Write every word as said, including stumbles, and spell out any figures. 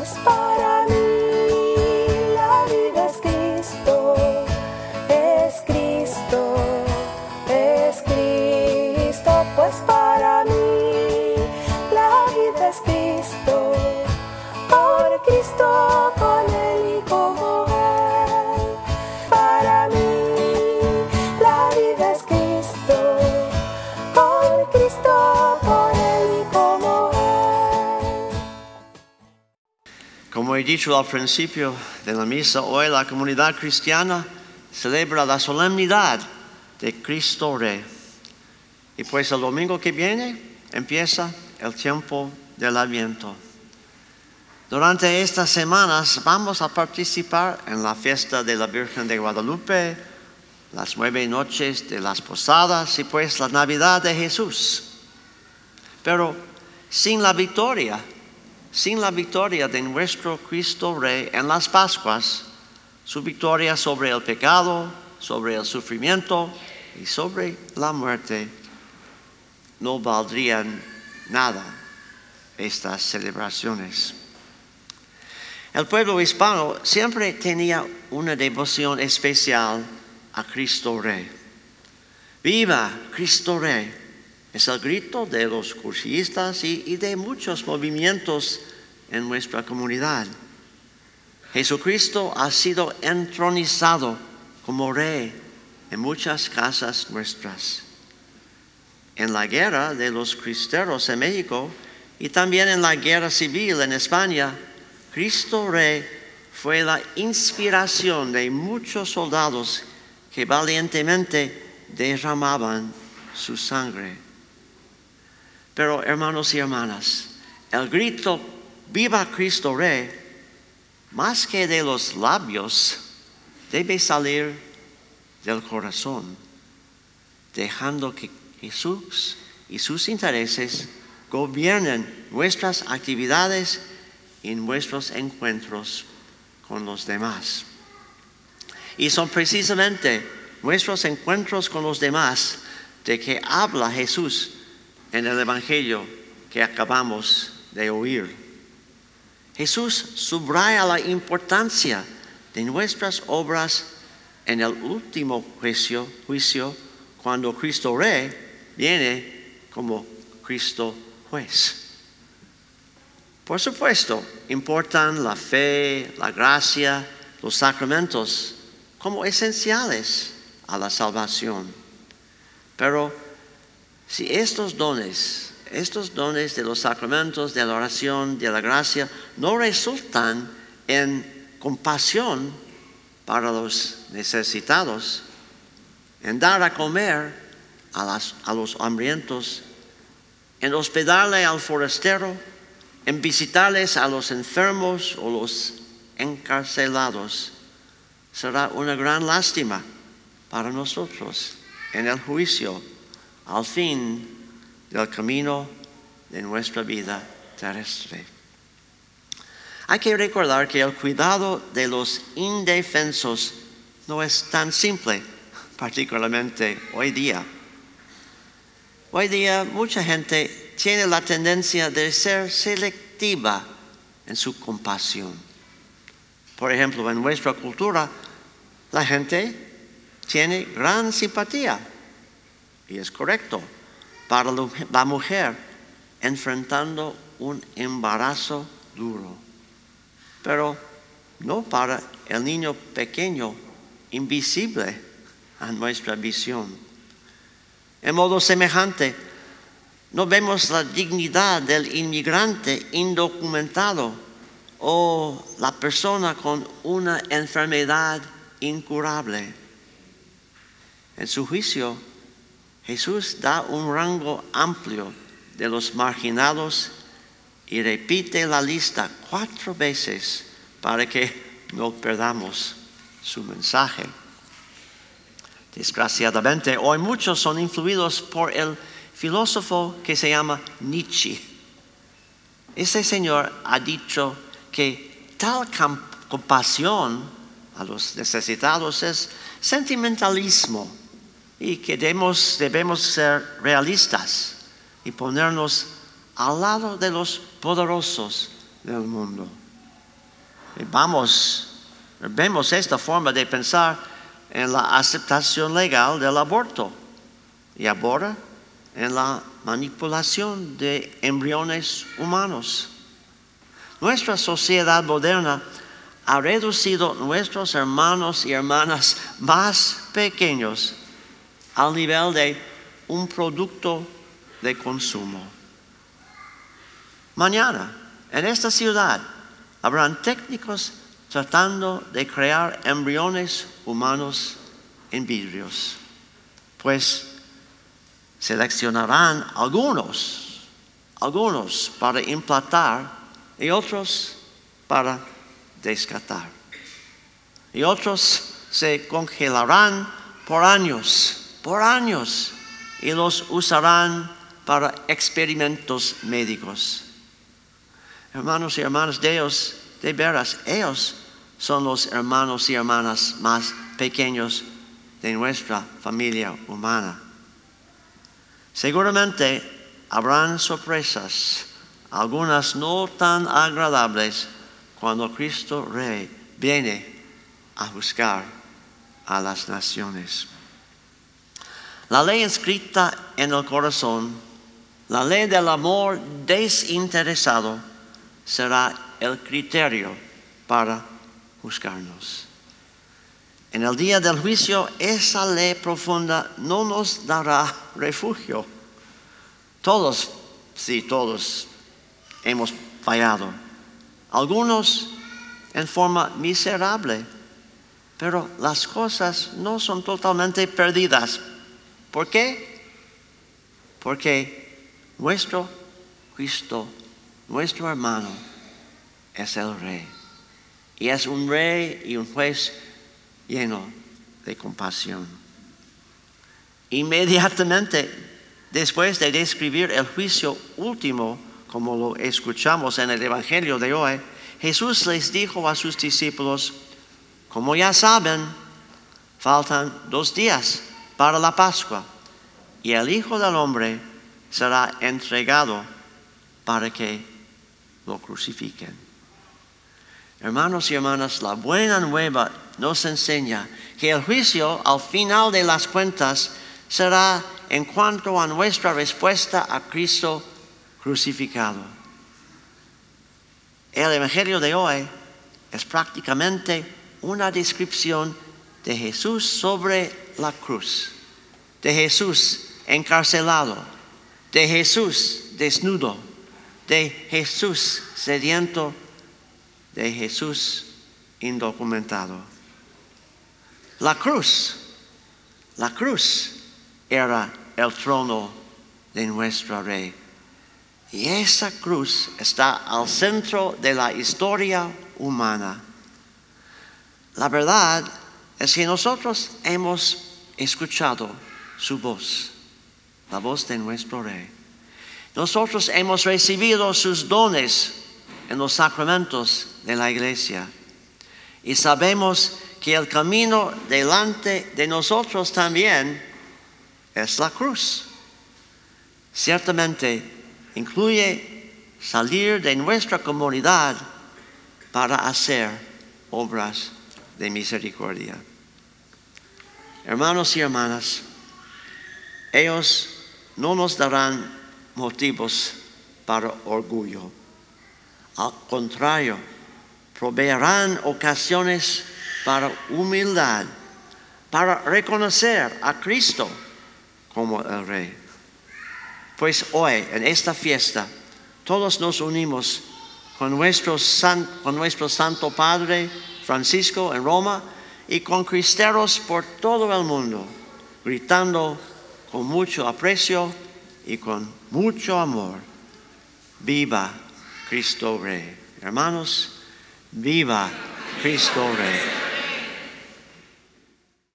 pues para mí la vida es Cristo, es Cristo, es Cristo, pues para mí la vida es Cristo, por Cristo, con Él y como Él. Para mí la vida es Cristo, por Cristo, con Él y como Él. Como he dicho al principio de la misa, hoy la comunidad cristiana celebra la solemnidad de Cristo Rey. Y pues el domingo que viene empieza el tiempo del Adviento. Durante estas semanas vamos a participar en la fiesta de la Virgen de Guadalupe, las nueve noches de las posadas y pues la Navidad de Jesús. Pero sin la victoria, sin la victoria de nuestro Cristo Rey en las Pascuas, su victoria sobre el pecado, sobre el sufrimiento y sobre la muerte, no valdrían nada estas celebraciones. El pueblo hispano siempre tenía una devoción especial a Cristo Rey. ¡Viva Cristo Rey! Es el grito de los cursistas y, y de muchos movimientos en nuestra comunidad. Jesucristo ha sido entronizado como Rey en muchas casas nuestras. En la guerra de los cristeros en México y también en la guerra civil en España, Cristo Rey fue la inspiración de muchos soldados que valientemente derramaban su sangre. Pero hermanos y hermanas, el grito "Viva Cristo Rey", más que de los labios, debe salir del corazón, dejando que Jesús y sus intereses gobiernen nuestras actividades y nuestros encuentros con los demás. Y son precisamente nuestros encuentros con los demás de que habla Jesús en el Evangelio que acabamos de oír. Jesús subraya la importancia de nuestras obras en el último juicio, juicio cuando Cristo Rey viene como Cristo Juez. Por supuesto, importan la fe, la gracia, los sacramentos como esenciales a la salvación. Pero si estos dones, estos dones de los sacramentos, de la oración, de la gracia, no resultan en compasión para los necesitados, en dar a comer a, las, a los hambrientos, en hospedarle al forastero, en visitarles a los enfermos o los encarcelados, será una gran lástima para nosotros en el juicio al fin del camino de nuestra vida terrestre. Hay que recordar que el cuidado de los indefensos no es tan simple, particularmente hoy día. Hoy día mucha gente tiene la tendencia de ser selectiva en su compasión. Por ejemplo, en nuestra cultura, la gente tiene gran simpatía, y es correcto, para la mujer enfrentando un embarazo duro, pero no para el niño pequeño, invisible a nuestra visión. En modo semejante, no vemos la dignidad del inmigrante indocumentado o la persona con una enfermedad incurable. En su juicio, Jesús da un rango amplio de los marginados y repite la lista cuatro veces para que no perdamos su mensaje. Desgraciadamente, hoy muchos son influidos por el filósofo que se llama Nietzsche. Ese señor ha dicho que tal compasión a los necesitados es sentimentalismo y que debemos, debemos ser realistas y ponernos al lado de los poderosos del mundo. Vamos, vemos esta forma de pensar en la aceptación legal del aborto y ahora en la manipulación de embriones humanos. Nuestra sociedad moderna ha reducido nuestros hermanos y hermanas más pequeños al nivel de un producto de consumo. Mañana, en esta ciudad, habrán técnicos tratando de crear embriones humanos en vidrios, pues seleccionarán algunos, algunos para implantar y otros para descartar. Y otros se congelarán por años, por años, y los usarán para experimentos médicos. Hermanos y hermanas de Dios, de veras, ellos son los hermanos y hermanas más pequeños de nuestra familia humana. Seguramente habrán sorpresas, algunas no tan agradables, cuando Cristo Rey viene a juzgar a las naciones. La ley inscrita en el corazón, la ley del amor desinteresado, será el criterio para juzgarnos. En el día del juicio, esa ley profunda no nos dará refugio. Todos, sí, todos hemos fallado. Algunos en forma miserable, pero las cosas no son totalmente perdidas. ¿Por qué? Porque nuestro Cristo, nuestro hermano, es el Rey. Y es un Rey y un juez lleno de compasión. Inmediatamente después de describir el juicio último, como lo escuchamos en el Evangelio de hoy, Jesús les dijo a sus discípulos: como ya saben, faltan dos días para la Pascua, y el Hijo del Hombre será entregado para que lo crucifiquen. Hermanos y hermanas, la buena nueva nos enseña que el juicio al final de las cuentas será en cuanto a nuestra respuesta a Cristo crucificado. El Evangelio de hoy es prácticamente una descripción de Jesús sobre la cruz, de Jesús encarcelado, de Jesús desnudo, de Jesús sediento, de Jesús indocumentado. La cruz, la cruz era el trono de nuestro Rey. Y esa cruz está al centro de la historia humana. La verdad es que nosotros hemos escuchado su voz, la voz de nuestro Rey. Nosotros hemos recibido sus dones en los sacramentos de la iglesia. Y sabemos que el camino delante de nosotros también es la cruz. Ciertamente incluye salir de nuestra comunidad para hacer obras de misericordia. Hermanos y hermanas, ellos no nos darán motivos para orgullo. Al contrario, proveerán ocasiones para humildad, para reconocer a Cristo como el Rey. Pues hoy, en esta fiesta, todos nos unimos con nuestro, san, con nuestro Santo Padre Francisco en Roma y con cristeros por todo el mundo, gritando con mucho aprecio y con mucho amor: ¡Viva Cristo Rey! Hermanos, ¡viva Cristo Rey!